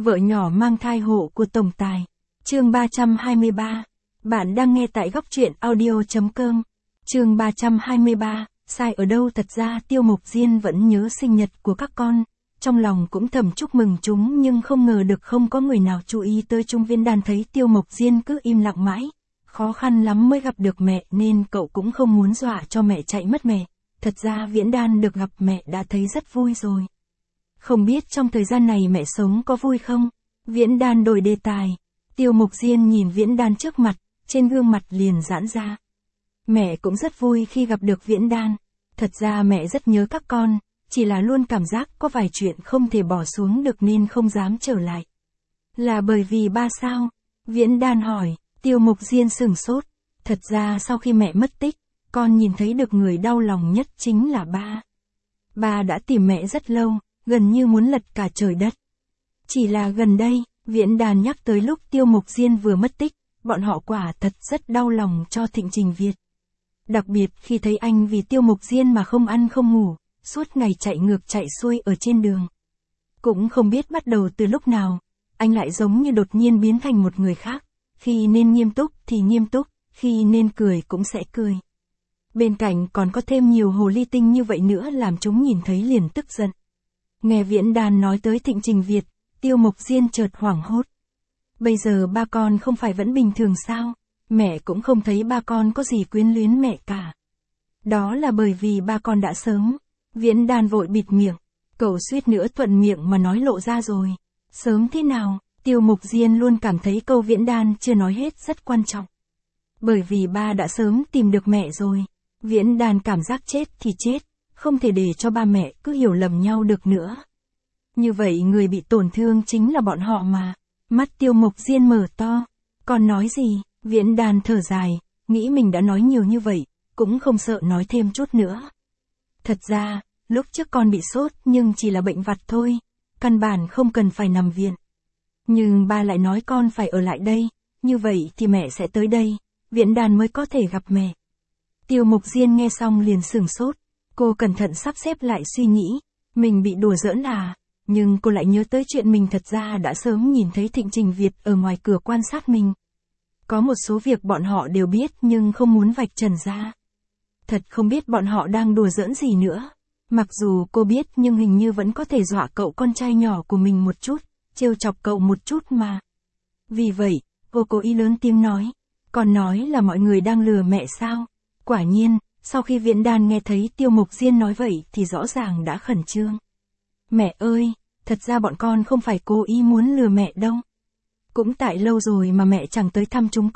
Vợ nhỏ mang thai hộ của tổng tài. Chương 323. Bạn đang nghe tại góc truyện audio.com. Chương 323. Sai ở đâu? Thật ra Tiêu Mộc Diên vẫn nhớ sinh nhật của các con. Trong lòng cũng thầm chúc mừng chúng, nhưng không ngờ được không có người nào chú ý tới chúng. Viễn Đàn thấy Tiêu Mộc Diên cứ im lặng mãi, khó khăn lắm mới gặp được mẹ nên cậu cũng không muốn dọa cho mẹ chạy mất mẹ. Thật ra Viễn Đàn được gặp mẹ đã thấy rất vui rồi. Không biết trong thời gian này mẹ sống có vui không? Viễn Đàn đổi đề tài. Tiêu Mộc Diên nhìn Viễn Đàn trước mặt, trên gương mặt liền giãn ra. Mẹ cũng rất vui khi gặp được Viễn Đàn. Thật ra mẹ rất nhớ các con, chỉ là luôn cảm giác có vài chuyện không thể bỏ xuống được nên không dám trở lại. Là bởi vì ba sao? Viễn Đàn hỏi. Tiêu Mộc Diên sửng sốt. Thật ra sau khi mẹ mất tích, con nhìn thấy được người đau lòng nhất chính là ba. Ba đã tìm mẹ rất lâu, gần như muốn lật cả trời đất. Chỉ là gần đây, Viễn Đàn nhắc tới lúc Tiêu Mộc Diên vừa mất tích, bọn họ quả thật rất đau lòng cho Thịnh Trình Việt. Đặc biệt khi thấy anh vì Tiêu Mộc Diên mà không ăn không ngủ, suốt ngày chạy ngược chạy xuôi ở trên đường. Cũng không biết bắt đầu từ lúc nào, anh lại giống như đột nhiên biến thành một người khác, khi nên nghiêm túc thì nghiêm túc, khi nên cười cũng sẽ cười. Bên cạnh còn có thêm nhiều hồ ly tinh như vậy nữa làm chúng nhìn thấy liền tức giận. Nghe Viễn Đàn nói tới Thịnh Trình Việt, Tiêu Mộc Diên chợt hoảng hốt. Bây giờ ba con không phải vẫn bình thường sao? Mẹ cũng không thấy ba con có gì quyến luyến mẹ cả. Đó là bởi vì ba con đã sớm. Viễn Đàn vội bịt miệng. Cậu suýt nữa thuận miệng mà nói lộ ra rồi. Sớm thế nào? Tiêu Mộc Diên luôn cảm thấy câu Viễn Đàn chưa nói hết rất quan trọng. Bởi vì ba đã sớm tìm được mẹ rồi. Viễn Đàn cảm giác chết thì chết, không thể để cho ba mẹ cứ hiểu lầm nhau được nữa. Như vậy người bị tổn thương chính là bọn họ mà. Mắt Tiêu Mộc Diên mở to. Còn nói gì? Viễn Đàn thở dài, nghĩ mình đã nói nhiều như vậy, cũng không sợ nói thêm chút nữa. Thật ra, lúc trước con bị sốt nhưng chỉ là bệnh vặt thôi, căn bản không cần phải nằm viện. Nhưng ba lại nói con phải ở lại đây, như vậy thì mẹ sẽ tới đây, Viễn Đàn mới có thể gặp mẹ. Tiêu Mộc Diên nghe xong liền sửng sốt, cô cẩn thận sắp xếp lại suy nghĩ, mình bị đùa giỡn à, nhưng cô lại nhớ tới chuyện mình thật ra đã sớm nhìn thấy Thịnh Trình Việt ở ngoài cửa quan sát mình. Có một số việc bọn họ đều biết nhưng không muốn vạch trần ra. Thật không biết bọn họ đang đùa giỡn gì nữa. Mặc dù cô biết nhưng hình như vẫn có thể dọa cậu con trai nhỏ của mình một chút, trêu chọc cậu một chút mà. Vì vậy, cô cố ý lớn tiếng nói. Còn nói là mọi người đang lừa mẹ sao? Quả nhiên, sau khi Viễn Đàn nghe thấy Tiêu Mộc Diên nói vậy thì rõ ràng đã khẩn trương. Mẹ ơi, thật ra bọn con không phải cố ý muốn lừa mẹ đâu. Cũng tại lâu rồi mà mẹ chẳng tới thăm chúng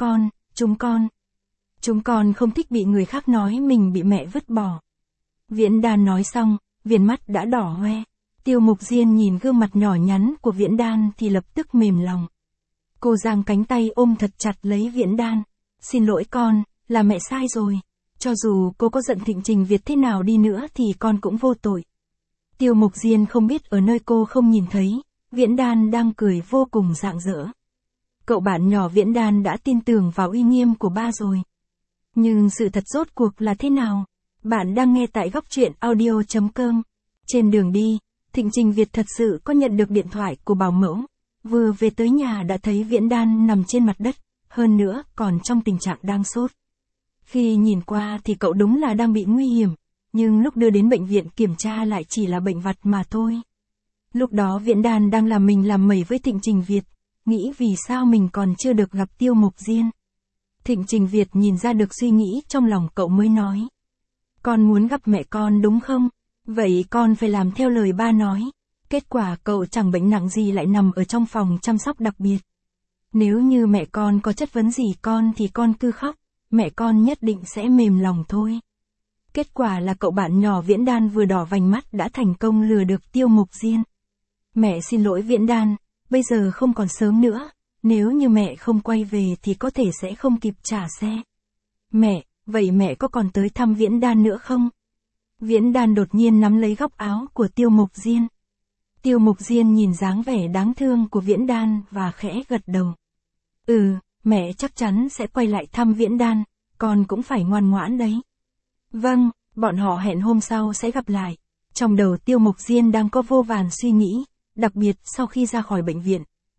con không thích bị người khác nói mình bị mẹ vứt bỏ. Viễn Đàn nói xong, viền mắt đã đỏ hoe. Tiêu Mộc Diên nhìn gương mặt nhỏ nhắn của Viễn Đàn thì lập tức mềm lòng. Cô giang cánh tay ôm thật chặt lấy Viễn Đàn. Xin lỗi con, là mẹ sai rồi. Cho dù cô có giận Thịnh Trình Việt thế nào đi nữa thì con cũng vô tội. Tiêu Mộc Diên không biết ở nơi cô không nhìn thấy, Viễn Đàn đang cười vô cùng rạng rỡ. Cậu bạn nhỏ Viễn Đàn đã tin tưởng vào uy nghiêm của ba rồi. Nhưng sự thật rốt cuộc là thế nào? Bạn đang nghe tại góc truyện audio.com. Trên đường đi, Thịnh Trình Việt thật sự có nhận được điện thoại của bảo mẫu. Vừa về tới nhà đã thấy Viễn Đàn nằm trên mặt đất, hơn nữa còn trong tình trạng đang sốt. Khi nhìn qua thì cậu đúng là đang bị nguy hiểm, nhưng lúc đưa đến bệnh viện kiểm tra lại chỉ là bệnh vặt mà thôi. Lúc đó Viễn Đàn đang làm mình làm mẩy với Thịnh Trình Việt, nghĩ vì sao mình còn chưa được gặp Tiêu Mộc Diên. Thịnh Trình Việt nhìn ra được suy nghĩ trong lòng cậu mới nói. Con muốn gặp mẹ con đúng không? Vậy con phải làm theo lời ba nói. Kết quả cậu chẳng bệnh nặng gì lại nằm ở trong phòng chăm sóc đặc biệt. Nếu như mẹ con có chất vấn gì con thì con cứ khóc, mẹ con nhất định sẽ mềm lòng thôi. Kết quả là cậu bạn nhỏ Viễn Đàn vừa đỏ vành mắt đã thành công lừa được Tiêu Mộc Diên. Mẹ xin lỗi Viễn Đàn, bây giờ không còn sớm nữa, nếu như mẹ không quay về thì có thể sẽ không kịp trả xe. Mẹ, vậy mẹ có còn tới thăm Viễn Đàn nữa không? Viễn Đàn đột nhiên nắm lấy góc áo của Tiêu Mộc Diên. Tiêu Mộc Diên nhìn dáng vẻ đáng thương của Viễn Đàn và khẽ gật đầu. Mẹ chắc chắn sẽ quay lại thăm Viễn Đàn, con cũng phải ngoan ngoãn đấy. Vâng, bọn họ hẹn hôm sau sẽ gặp lại. Trong đầu Tiêu Mộc Diên đang có vô vàn suy nghĩ, đặc biệt sau khi ra khỏi bệnh viện,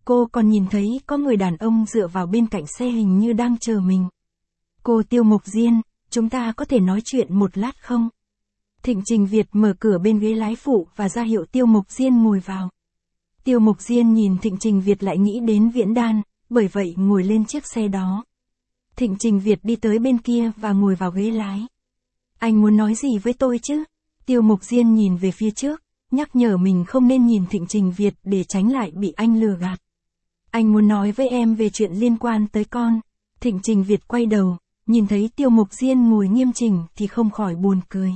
Cô còn nhìn thấy có người đàn ông dựa vào bên cạnh xe hình như đang chờ mình. Cô Tiêu Mộc Diên, chúng ta có thể nói chuyện một lát không? Thịnh Trình Việt mở cửa bên ghế lái phụ và ra hiệu Tiêu Mộc Diên ngồi vào. Tiêu Mộc Diên nhìn Thịnh Trình Việt lại nghĩ đến Viễn Đan, bởi vậy ngồi lên chiếc xe đó. Thịnh Trình Việt đi tới bên kia và ngồi vào ghế lái. Anh muốn nói gì với tôi chứ? Tiêu Mộc Diên nhìn về phía trước, nhắc nhở mình không nên nhìn Thịnh Trình Việt để tránh lại bị anh lừa gạt. Anh muốn nói với em về chuyện liên quan tới con. Thịnh Trình Việt quay đầu, nhìn thấy Tiêu Mộc Diên ngồi nghiêm chỉnh thì không khỏi buồn cười.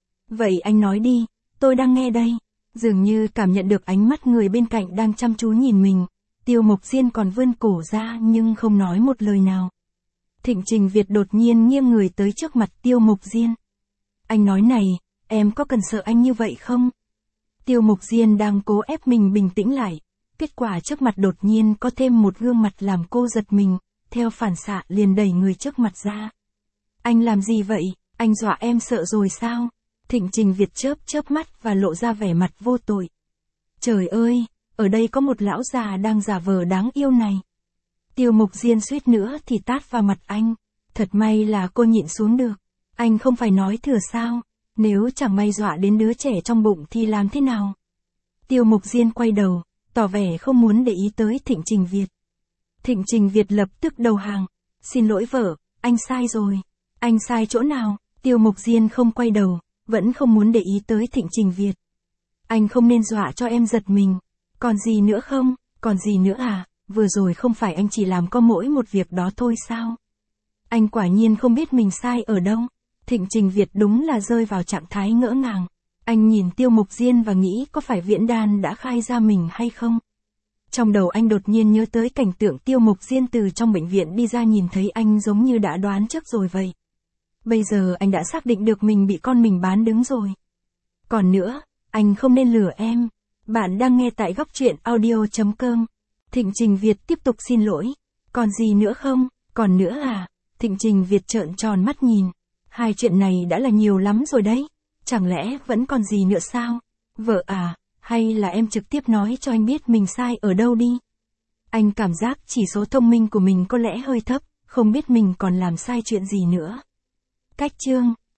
Vậy anh nói đi, tôi đang nghe đây. Dường như cảm nhận được ánh mắt người bên cạnh đang chăm chú nhìn mình, Tiêu Mộc Diên còn vươn cổ ra nhưng không nói một lời nào. Thịnh Trình Việt đột nhiên nghiêng người tới trước mặt Tiêu Mộc Diên. Anh nói này, em có cần sợ anh như vậy không? Tiêu Mộc Diên đang cố ép mình bình tĩnh lại, kết quả trước mặt đột nhiên có thêm một gương mặt làm cô giật mình, theo phản xạ liền đẩy người trước mặt ra. Anh làm gì vậy, anh dọa em sợ rồi sao? Thịnh Trình Việt chớp mắt và lộ ra vẻ mặt vô tội. Trời ơi, ở đây có một lão già đang giả vờ đáng yêu này. Tiêu Mộc Diên suýt nữa thì tát vào mặt anh. Thật may là cô nhịn xuống được. Anh không phải nói thừa sao? Nếu chẳng may dọa đến đứa trẻ trong bụng thì làm thế nào? Tiêu Mộc Diên quay đầu, tỏ vẻ không muốn để ý tới Thịnh Trình Việt. Thịnh Trình Việt lập tức đầu hàng. Xin lỗi vợ, anh sai rồi. Anh sai chỗ nào? Tiêu Mộc Diên không quay đầu, vẫn không muốn để ý tới Thịnh Trình Việt. Anh không nên dọa cho em giật mình. Còn gì nữa không? Còn gì nữa à? Vừa rồi không phải anh chỉ làm có mỗi một việc đó thôi sao? Anh quả nhiên không biết mình sai ở đâu. Thịnh Trình Việt đúng là rơi vào trạng thái ngỡ ngàng. Anh nhìn Tiêu Mộc Diên và nghĩ có phải Viễn Đan đã khai ra mình hay không? Trong đầu anh đột nhiên nhớ tới cảnh tượng Tiêu Mộc Diên từ trong bệnh viện đi ra nhìn thấy anh giống như đã đoán trước rồi vậy. Bây giờ anh đã xác định được mình bị con mình bán đứng rồi. Còn nữa, anh không nên lừa em. Bạn đang nghe tại góc truyện audio.com. Thịnh Trình Việt tiếp tục xin lỗi. Còn gì nữa không? Còn nữa à? Thịnh Trình Việt trợn tròn mắt nhìn. Hai chuyện này đã là nhiều lắm rồi đấy. Chẳng lẽ vẫn còn gì nữa sao? Vợ à, hay là em trực tiếp nói cho anh biết mình sai ở đâu đi. Anh cảm giác chỉ số thông minh của mình có lẽ hơi thấp, không biết mình còn làm sai chuyện gì nữa. Cách chương